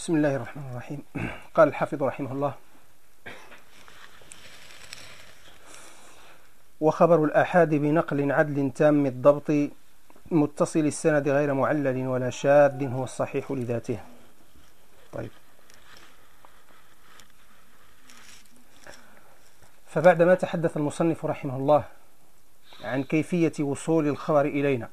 بسم الله الرحمن الرحيم. قال الحافظ رحمه الله: وخبر الآحاد بنقل عدل تام الضبط متصل السند غير معلل ولا شاذ هو الصحيح لذاته. طيب، فبعدما تحدث المصنف رحمه الله عن كيفية وصول الخبر إلينا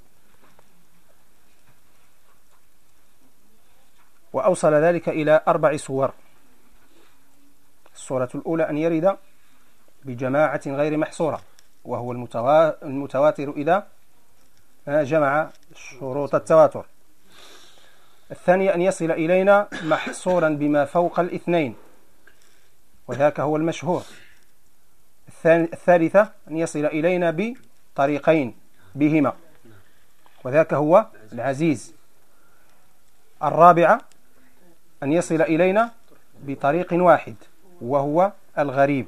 وأوصل ذلك إلى 4 صور. الصورة الأولى أن يرد بجماعة غير محصورة، وهو المتواتر إذا جمع شروط التواتر. الثانية أن يصل إلينا محصورا بما فوق 2، وذاك هو المشهور. الثالثة أن يصل إلينا بطريقين بهما، وذاك هو العزيز. الرابعة أن يصل إلينا بطريق واحد، وهو الغريب.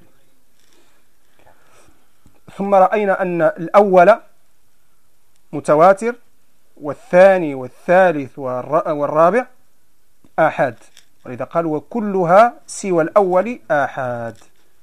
ثم رأينا أن الأول متواتر، والثاني والثالث والرابع آحاد، ولذا قال وكلها سوى الأول آحاد.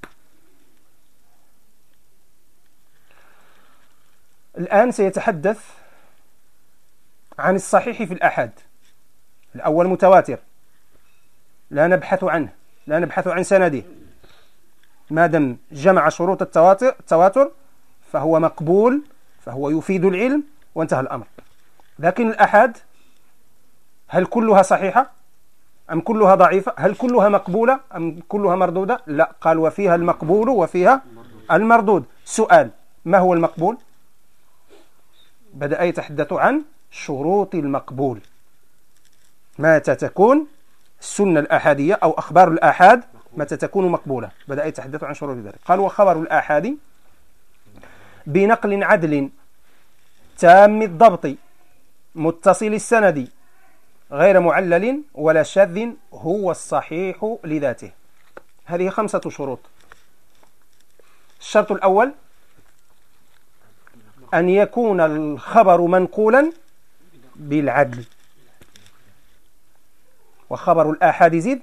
الآن سيتحدث عن الصحيح في الآحاد. الأول متواتر، لا نبحث عنه، لا نبحث عن سنده، ما دام جمع شروط التواتر فهو مقبول، فهو يفيد العلم، وانتهى الأمر. لكن الآحاد هل كلها صحيحة أم كلها ضعيفة؟ هل كلها مقبولة أم كلها مردودة؟ لا، قال وفيها المقبول وفيها المردود. سؤال: ما هو المقبول؟ بدأ يتحدث عن شروط المقبول، متى تكون السنة الآحادية أو أخبار الآحاد متى تكون مقبولة. بدأ يتحدث عن شروط ذلك. قال: وخبر الآحاد بنقل عدل تام الضبط متصل السند غير معلل ولا شاذ هو الصحيح لذاته. هذه 5 شروط. الشرط الأول أن يكون الخبر منقولا بالعدل. وخبر الآحاد زد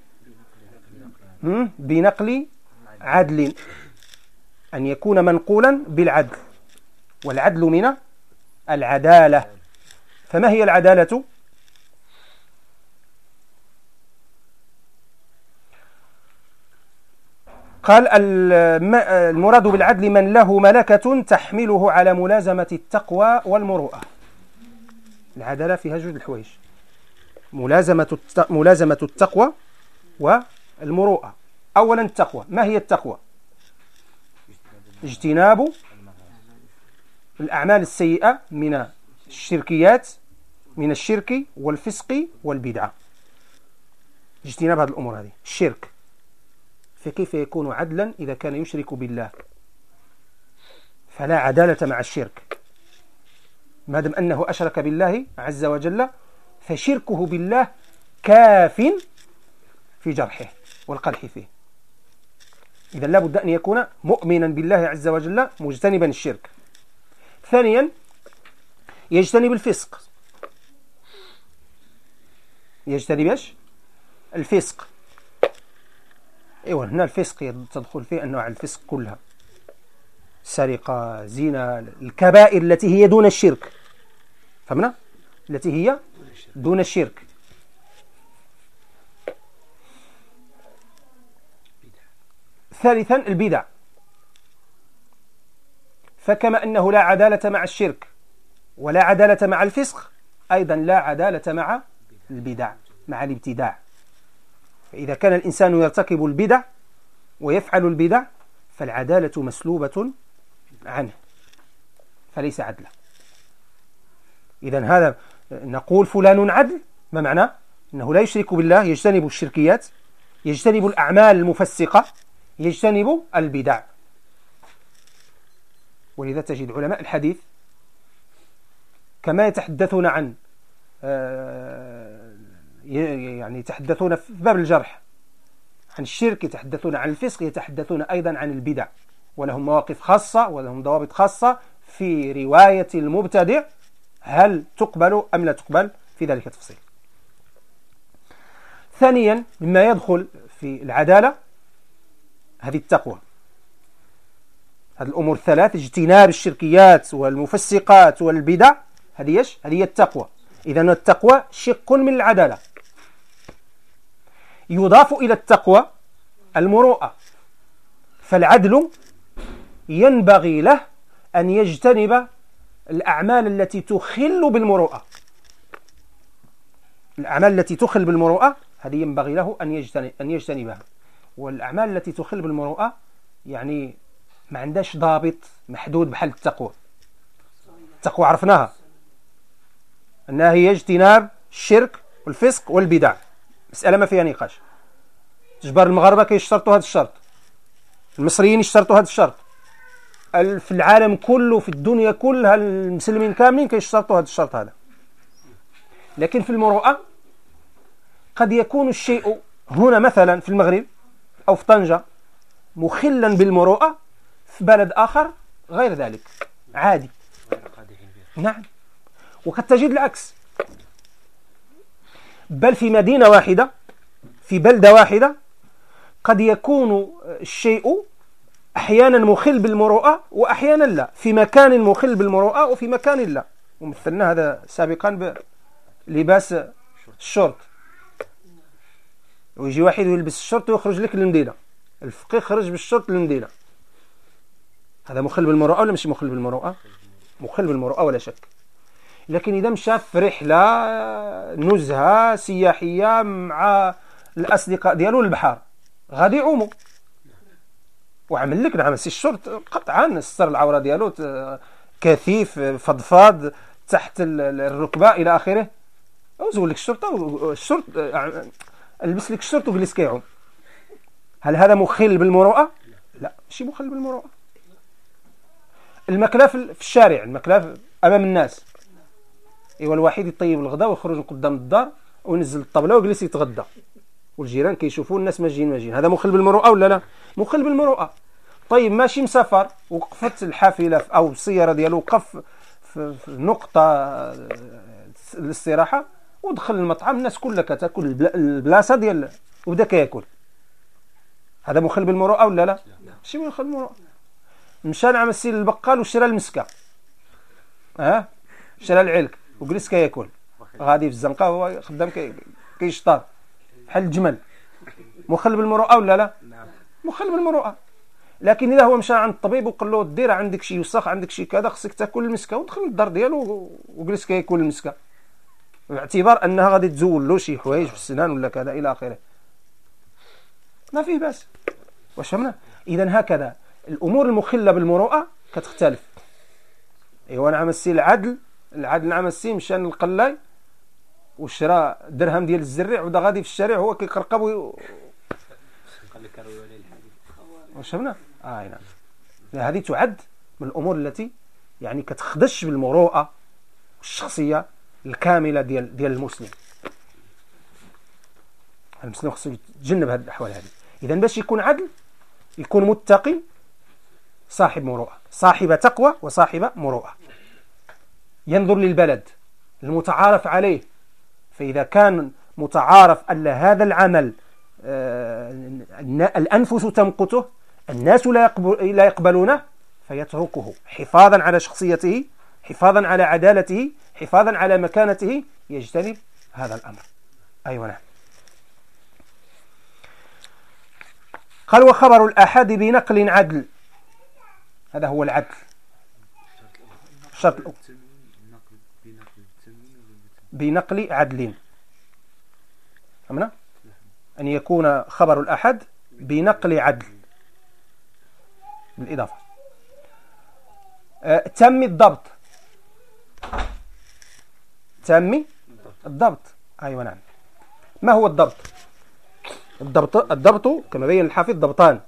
بنقل عدل، أن يكون منقولا بالعدل، والعدل من العدالة. فما هي العدالة؟ قال: المراد بالعدل من له ملكة تحمله على ملازمة التقوى والمروءة. العدالة فيها 2 الحوايج: ملازمة التقوى والمروءة. أولا التقوى. ما هي التقوى؟ اجتناب الأعمال السيئة من الشركيات، من الشرك والفسق والبدعة. اجتناب هذه الأمور، هذه الشرك. فكيف يكون عدلا إذا كان يشرك بالله؟ فلا عدالة مع الشرك. ما دام أنه أشرك بالله عز وجل فشركه بالله كاف في جرحه والقدح فيه. إذا لا بد أن يكون مؤمنا بالله عز وجل مجتنبا الشرك. ثانيا يجتنب الفسق. يجتنب ايش؟ الفسق. ايوه، هنا الفسق تدخل فيه انواع الفسق كلها: سرقة، زنا، الكبائر التي هي دون الشرك. فهمنا؟ التي هي دون الشرك. ثالثا البدع. فكما أنه لا عدالة مع الشرك ولا عدالة مع الفسق، أيضا لا عدالة مع البدع، مع الابتداع. فإذا كان الإنسان يرتكب البدع ويفعل البدع فالعدالة مسلوبة عنه، فليس عدلا. إذن هذا نقول فلان عدل، ما معناه؟ أنه لا يشرك بالله، يجتنب الشركيات، يجتنب الأعمال المفسقة، يجتنب البدع. ولذا تجد علماء الحديث كما يتحدثون عن يعني يتحدثون في باب الجرح عن الشرك، يتحدثون عن الفسق، يتحدثون أيضا عن البدع، ولهم مواقف خاصة ولهم ضوابط خاصة في رواية المبتدع، هل تقبل أم لا تقبل، في ذلك تفصيل. ثانيا مما يدخل في العدالة هذه التقوى. هذه الأمور الثلاث، اجتناب الشركيات والمفسقات والبدع، هذه هي التقوى. إذن التقوى شق من العدالة. يضاف إلى التقوى المروءة، فالعدل ينبغي له أن يجتنب الأعمال التي تخل بالمروءة. الأعمال التي تخل بالمروءة هذه ينبغي له أن يجتنبها. والأعمال التي تخل بالمروءة يعني ما عندهاش ضابط محدود بحال التقوى. التقوى عرفناها أنها هي اجتناب الشرك والفسق والبدع، مسألة ما فيها نقاش. جبار المغاربة كيشترطوا هذا الشرط، المصريين يشترطوا هذا الشرط، في العالم كله، في الدنيا كلها المسلمين كاملين كيشترطوا هذا الشرط هذا. لكن في المروءة قد يكون الشيء هنا مثلا في المغرب أو في طنجة مخلا بالمروءة، في بلد آخر غير ذلك عادي. نعم. وقد تجد العكس، بل في مدينة واحدة، في بلدة واحدة، قد يكون الشيء أحيانا مخل بالمروءة وأحيانا لا، في مكان مخل بالمروءة وفي مكان لا. ومثلنا هذا سابقا بلباس الشرط، ويجي واحد يلبس الشرط ويخرج لك للمدينة، الفقيه خرج بالشرط للمدينة، هذا مخل بالمروءة ولا مش مخل بالمروءة؟ مخل بالمروءة ولا شك. لكن إذا مشى في رحلة نزهة سياحية مع الأصدقاء ديالو للبحر، غادي يعوموا وعمل لك نعم سي الشرط قطعا ستر العورة ديالو، كثيف فضفاض تحت الركبة إلى آخره، وزول لك الشرطة، الشرط البس لك الشرط وجلس كيعوم. هل هذا مخل بالمروءة؟ لا، ماشي مخل بالمروءة. المكلا في الشارع، المكلا أمام الناس، ايوا الواحد يطيب الغداء ويخرج من قدام الدار وينزل الطبلة ويجلس يتغدى، والجيران كيشوفوا الناس ماجين، هذا مخل بالمروءة ولا لا؟ مخل بالمروءة. طيب ماشي مسافر وقفت الحافلة أو السيارة ديالو وقف في نقطة الاستراحة ودخل المطعم، الناس كلها كتاكل البلاصة ديال وبدا كياكل، هذا مخل بالمروءة ولا لا؟ ماشي مخل بالمروءة. مشى نعم السي للبقال وشرى المسكة، شرى العلك وجلس كياكل، غادي في الزنقة هو خدام كيشطار بحال الجمل، مخل بالمروءة ولا لا؟ مخل بالمروءة. لكن إذا هو مشى عند الطبيب وقال له دير عندك شي وسخ، عندك شي كذا، خصك تاكل المسكة، ودخل للدار ديالو وجلس كياكل المسكة باعتبار أنها غادي تزول له شي حوايج في السنان ولا كذا إلى آخره، ما فيه باس. واش فهمنا؟ إذن هكذا الأمور المخلة بالمروءة كتختلف. ايوا نعم السي العدل نعم السي مشى للقلاي وشرى درهم ديال الزريع ودا غادي في الشارع هو كيقرقب واش فهمنا؟ نعم. هذه تعد من الأمور التي يعني كتخدش بالمروءة والشخصية الكاملة ديال المسلم. المسلم خصو يتجنب هذه الأحوال هذه. إذا باش يكون عدل يكون متقي، صاحب مروءة، صاحب تقوى وصاحب مروءة، ينظر للبلد المتعارف عليه، فإذا كان متعارف أن هذا العمل الأنفس تمقته، الناس لا يقبلونه، فيتركه حفاظا على شخصيته، حفاظا على عدالته، حفاظا على مكانته، يجتنب هذا الأمر. أيوة نعم. قال وخبر الآحاد بنقل عدل، هذا هو العدل. الشرط بنقل عدل، فهمنا؟ أن يكون خبر الآحاد بنقل عدل بالإضافة. تم الضبط، تم الضبط. أيوة نعم. ما هو الضبط؟ الضبط كما بين الحافظ ضبطان،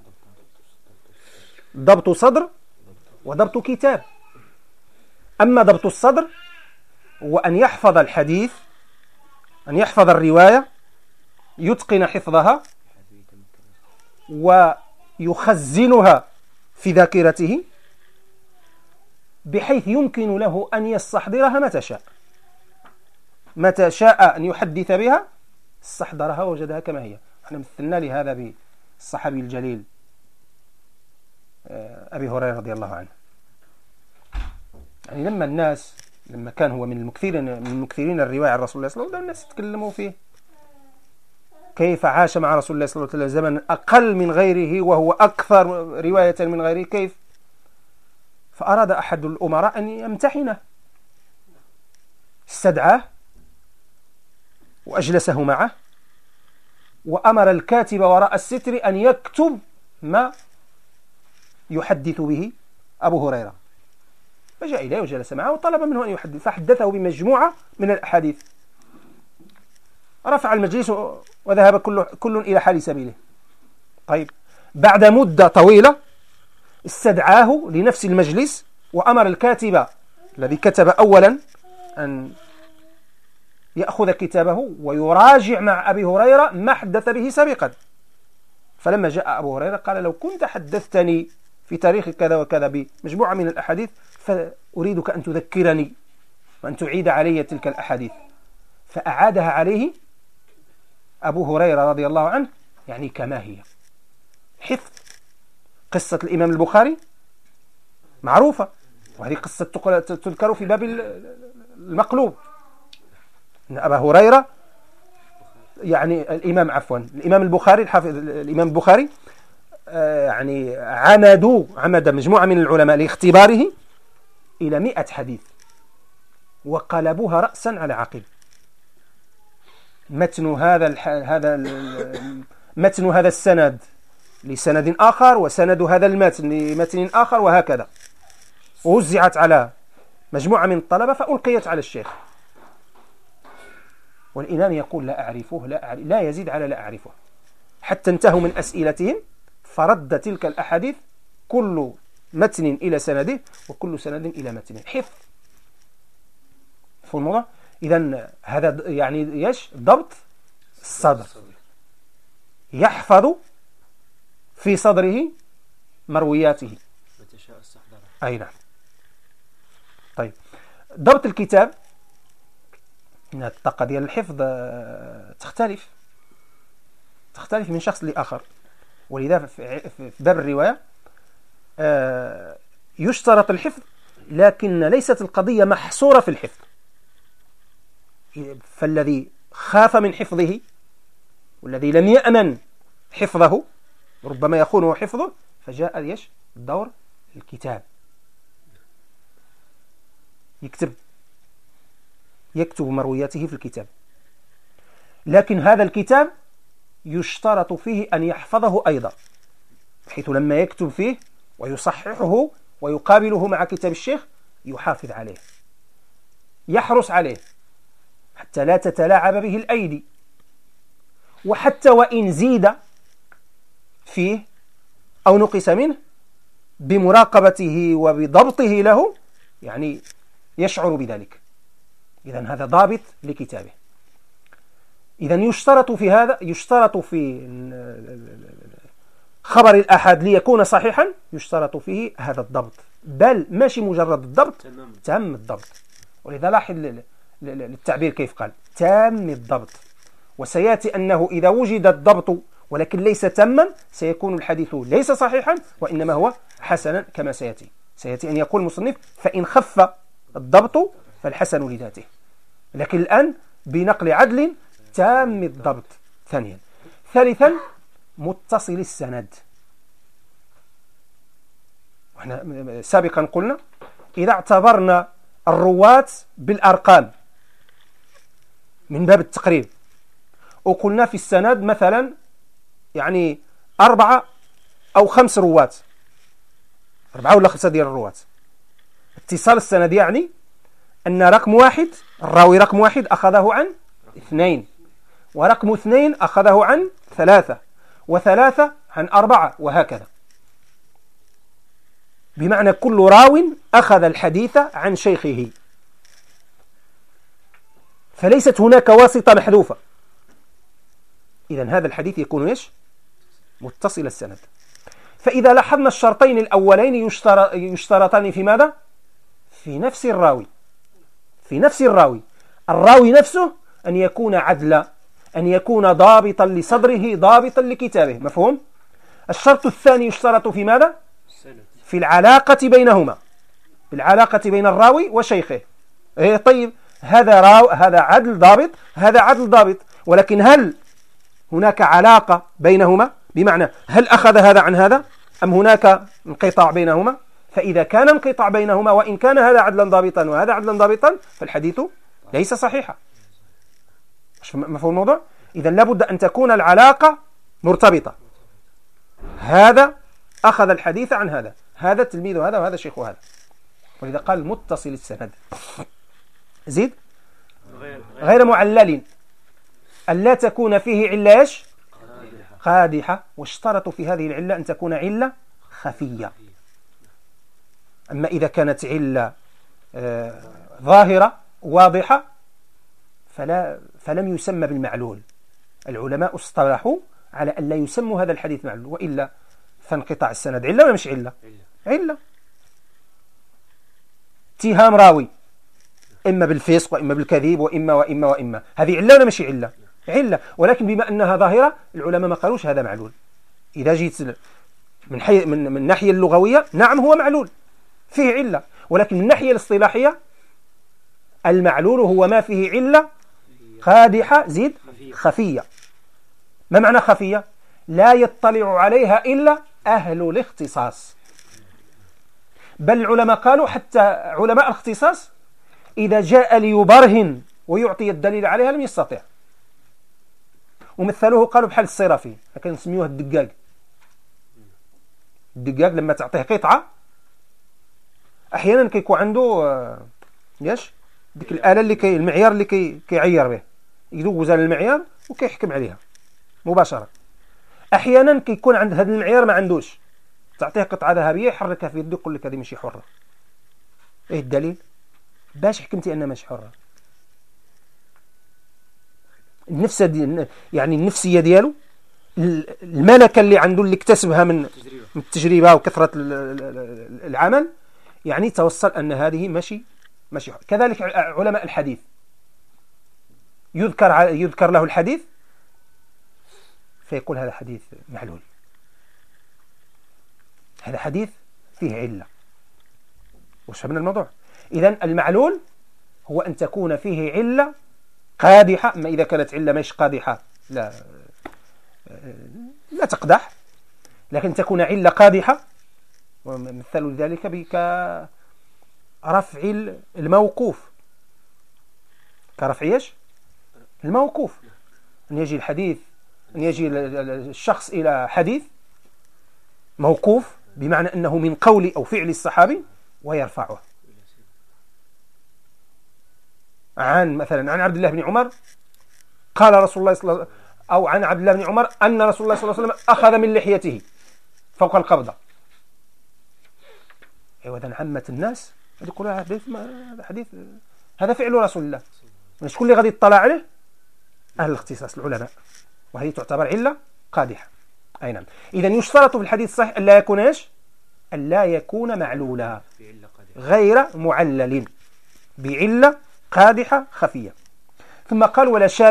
ضبط صدر وضبط كتاب. أما ضبط الصدر هو أن يحفظ الحديث، أن يحفظ الرواية، يتقن حفظها ويخزنها في ذاكرته بحيث يمكن له أن يستحضرها متى شاء أن يحدث بها استحضرها ووجدها كما هي. احنا مثلنا لهذا بالصحابي الجليل أبي هريرة رضي الله عنه. يعني لما كان هو من المكثرين الرواية عن رسول الله صلى الله عليه وسلم، الناس يتكلموا فيه كيف عاش مع رسول الله صلى الله عليه وسلم زمن أقل من غيره وهو أكثر رواية من غيره كيف. فأراد أحد الأمراء أن يمتحنه، استدعاه وأجلسه معه وأمر الكاتب وراء الستر أن يكتب ما يحدث به أبو هريرة. فجاء إليه وجلس معه وطلب منه أن يحدث، فحدثه بمجموعة من الأحاديث. رفع المجلس وذهب كل إلى حال سبيله. طيب، بعد مدة طويلة استدعاه لنفس المجلس وأمر الكاتب الذي كتب أولا أن يأخذ كتابه ويراجع مع أبي هريرة ما حدث به سابقا. فلما جاء أبو هريرة قال: لو كنت حدثتني في تاريخ كذا وكذا بمجموعة من الأحاديث فأريدك أن تذكرني وأن تعيد علي تلك الأحاديث. فأعادها عليه أبو هريرة رضي الله عنه يعني كما هي، حفظ. قصة الإمام البخاري معروفة، وهذه قصة تذكر في باب المقلوب، أن أبا هريرة يعني الإمام البخاري الإمام البخاري يعني عمد مجموعة من العلماء لاختباره إلى 100 حديث وقلبوها رأسا على عقب. متن هذا السند لسند آخر، وسند هذا المتن لمتن آخر، وهكذا. ووزعت على مجموعة من الطلبة فألقيت على الشيخ. والإمام يقول: لا أعرفه، لا يزيد على لا أعرفه، حتى انتهوا من أسئلتهم فرد تلك الأحاديث كل متن إلى سنده وكل سند إلى متنه. حفظ في الموضوع. إذن هذا يعني ضبط الصدر، يحفظ في صدره مروياته. أي نعم. طيب، ضبط الكتاب، الطاقة ديال الحفظ تختلف من شخص لآخر، ولذا في باب الرواية يشترط الحفظ، لكن ليست القضية محصورة في الحفظ. فالذي خاف من حفظه والذي لم يأمن حفظه ربما يخونه حفظه، فجاء دور الكتاب، يكتب مروياته في الكتاب. لكن هذا الكتاب يشترط فيه أن يحفظه أيضا، بحيث لما يكتب فيه ويصححه ويقابله مع كتاب الشيخ يحافظ عليه، يحرص عليه حتى لا تتلاعب به الأيدي. وحتى وإن زيد فيه أو نقص منه، بمراقبته وبضبطه له يعني يشعر بذلك. إذن هذا ضابط لكتابه. إذن يشترط في خبر الأحد ليكون صحيحا يشترط فيه هذا الضبط، بل ماشي مجرد الضبط، تام الضبط. ولذا لاحظ للتعبير كيف قال: تام الضبط. وسيأتي أنه إذا وجد الضبط ولكن ليس تاما سيكون الحديث ليس صحيحا وإنما هو حسنا، كما سيأتي أن يقول المصنف: فإن خف الضبط فالحسن لذاته. لكن الآن بنقل عدل تام الضبط. ثالثا متصل السند. وإحنا سابقا قلنا إذا اعتبرنا الرواة بالأرقام من باب التقريب، وقلنا في السند مثلا يعني 4 أو 5 رواة، 4 ولا 5 ديال الرواة، اتصال السند يعني أن الراوي رقم 1 أخذه عن 2، ورقم 2 أخذه عن 3، و3 عن 4، وهكذا. بمعنى كل راو أخذ الحديث عن شيخه، فليست هناك واسطة محذوفة. إذن هذا الحديث يكون متصل السند. فإذا لاحظنا الشرطين الأولين يشترطان في ماذا؟ في نفس الراوي. الراوي نفسه أن يكون عدلا، أن يكون ضابطا لصدره ضابطا لكتابه. مفهوم؟ الشرط الثاني يشترط في ماذا؟ في العلاقة بينهما، العلاقة بين الراوي وشيخه. طيب هذا عدل ضابط، هذا عدل ضابط، ولكن هل هناك علاقة بينهما؟ بمعنى هل أخذ هذا عن هذا أم هناك انقطاع بينهما؟ فإذا كان انقطاع بينهما وإن كان هذا عدلا ضابطا وهذا عدلا ضابطا فالحديث ليس صحيحا. مفهوم الموضوع؟ إذا لابد أن تكون العلاقة مرتبطة. هذا أخذ الحديث عن هذا، هذا تلميذ هذا وهذا شيخ هذا، ولذا قال متصل السند. زيد غير معلل، ألا تكون فيه علة إيش؟ قادحة، واشترطوا في هذه العلة أن تكون علة خفية. أما إذا كانت علة ظاهرة واضحة فلم يسمى بالمعلول. العلماء اصطلحوا على أن لا يسموا هذا الحديث معلول، وإلا فانقطاع السند علة ولا مش علة؟ علة. اتهام راوي إما بالفسق وإما بالكذب وإما هذه علة ولا مش علة؟ علة، ولكن بما أنها ظاهرة العلماء ما قالوش هذا معلول. إذا جيت من الناحية اللغوية نعم هو معلول فيه علة، ولكن من الناحية الاصطلاحية المعلول هو ما فيه علة قادحة زيد خفية. ما معنى خفية؟ لا يطلع عليها إلا أهل الاختصاص. بل العلماء قالوا حتى علماء الاختصاص إذا جاء ليبرهن ويعطي الدليل عليها لم يستطع. ومثلوه قالوا بحال الصرافي، لكن نسميوه الدقاق. الدقاق لما تعطيه قطعة أحيانا كيكون عنده ديك الآلة المعيار اللي كيعير به، يدوز على المعيار وكيحكم عليها مباشرة. أحيانا كيكون عند هذا المعيار ما عندوش، تعطيه قطعة ذهبية يحركها في يده يقول لك هذه ماشي حرة. إيه الدليل؟ باش حكمتي أنها ماشي حرة؟ يعني النفسية ديالو، الملكة اللي عنده اللي اكتسبها من التجربة وكثرة العمل، يعني توصل أن هذه ماشي. كذلك علماء الحديث يذكر له الحديث فيقول هذا حديث معلول، هذا حديث فيه علة. وش من الموضوع؟ إذن المعلول هو أن تكون فيه علة قادحة. أما إذا كانت علة مش قادحة لا تقدح، لكن تكون علة قادحة. ومثل ذلك رفع الموقوف، كرفع ايش؟ الموقوف. أن يجي الشخص إلى حديث موقوف بمعنى أنه من قول أو فعل الصحابي ويرفعه مثلا عن عبد الله بن عمر قال رسول الله صلى الله عليه وسلم، أو عن عبد الله بن عمر أن رسول الله صلى الله عليه وسلم أخذ من لحيته فوق القبضة. إذن عامة الناس يقولوا هذا حديث، هذا فعل رسول الله. شكون اللي غادي يطلع عليه؟ أهل الاختصاص العلماء، وهذه تعتبر علة قادحة. أي نعم. إذن يشترط في الحديث الصحيح أن لا يكون إيش؟ أن لا يكون معلولا غير معلل، بعلة قادحة خفية. ثم قال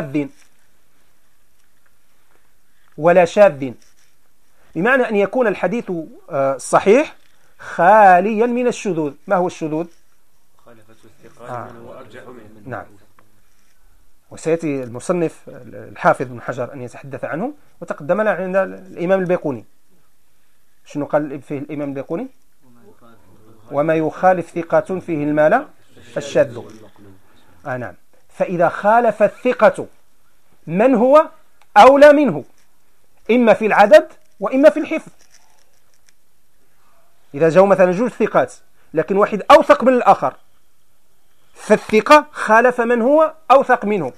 ولا شاذ، بمعنى أن يكون الحديث صحيح خاليا من الشذوذ. ما هو الشذوذ؟ خالفة الثقات وأرجح منه. نعم، وسيأتي المصنف الحافظ بن حجر أن يتحدث عنه، وتقدم لنا عند الإمام البيقوني. شنو قال فيه الإمام البيقوني؟ وما يخالف ثقة فيه المال فالشاذ. نعم. فإذا خالف الثقة من هو أولى منه، إما في العدد وإما في الحفظ. إذا جاءوا مثلا جوج ثقات لكن واحد أوثق من الآخر، فالثقة خالف من هو أوثق منه،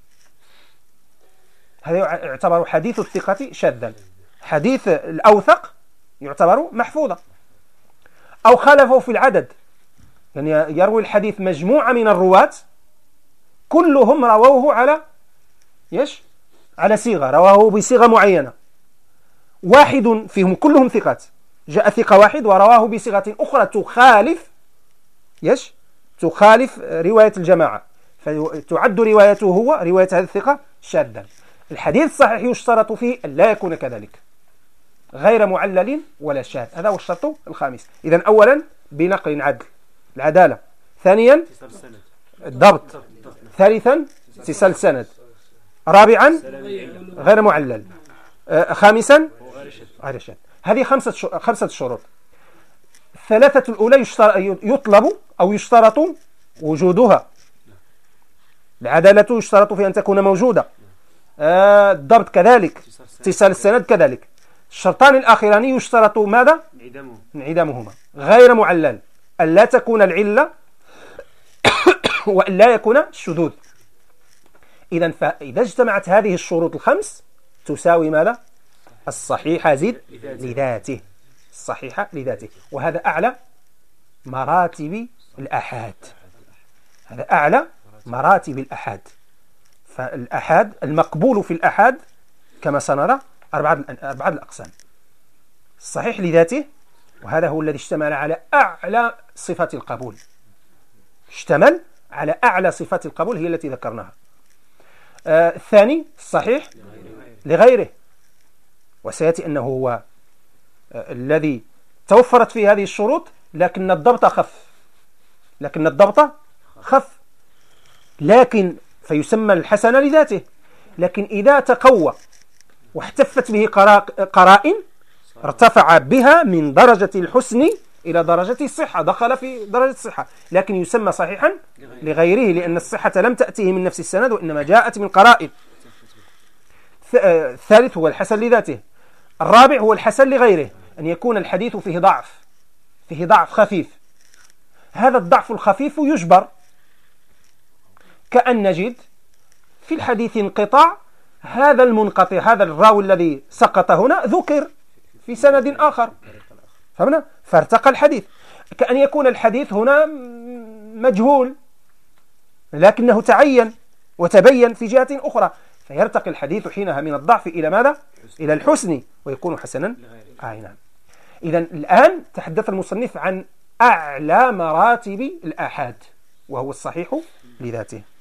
هذا يعتبر حديث الثقة شاذا. حديث الأوثق يعتبر محفوظا. أو خالفه في العدد، يعني يروي الحديث مجموعة من الرواة كلهم رووه على صيغة، رواه بصيغة معينة، واحد فيهم كلهم ثقات، جاء ثقة واحد ورواه بصيغة أخرى تخالف رواية الجماعة، فتعد روايته هو رواية هذه الثقة شاذا. الحديث الصحيح يشترط فيه أن لا يكون كذلك، غير معلل ولا شاذ. هذا هو الشرط الخامس. إذن أولا بنقل عدل، العدالة. ثانيا الضبط. ثالثا اتصال السند. رابعا غير معلل. خامسا غير شاذ. هذه خمسة شروط. الثلاثة الأولى يطلب أو يشترط وجودها. العدالة يشترط في أن تكون موجودة، الضبط كذلك، اتصال السند كذلك. الشرطان الآخران يشترط ماذا؟ انعدامهما. غير معلل، أن لا تكون العلة وأن لا يكون الشذوذ. إذن فإذا اجتمعت هذه الشروط الخمس تساوي ماذا؟ الصحيح زد لذاته، الصحيح لذاته. وهذا أعلى مراتب الأحاد، هذا أعلى مراتب الأحاد. فالأحاد المقبول في الأحاد كما سنرى أربعة الأقسام. الصحيح لذاته، وهذا هو الذي اشتمل على أعلى صفات القبول، اشتمل على أعلى صفات القبول هي التي ذكرناها. الثاني الصحيح لغيره، وسيأتي أنه هو الذي توفرت فيه هذه الشروط لكن الضبط خف، لكن فيسمى الحسن لذاته. لكن إذا تقوى واحتفت به قرائن ارتفع بها من درجة الحسن إلى درجة الصحة، دخل في درجة الصحة، لكن يسمى صحيحا لغيره لأن الصحة لم تأتيه من نفس السند وإنما جاءت من قرائن. الثالث هو الحسن لذاته. الرابع هو الحسن لغيره، أن يكون الحديث فيه ضعف خفيف. هذا الضعف الخفيف يجبر، كأن نجد في الحديث انقطاع، هذا المنقطع، هذا الراوي الذي سقط هنا ذكر في سند آخر، فهمنا؟ فارتقى الحديث. كأن يكون الحديث هنا مجهول لكنه تعين وتبين في جهة أخرى، فيرتقي الحديث حينها من الضعف إلى ماذا؟ إلى الحسن، ويكون حسنا. نعم. إذن الآن تحدث المصنف عن أعلى مراتب الآحاد وهو الصحيح لذاته.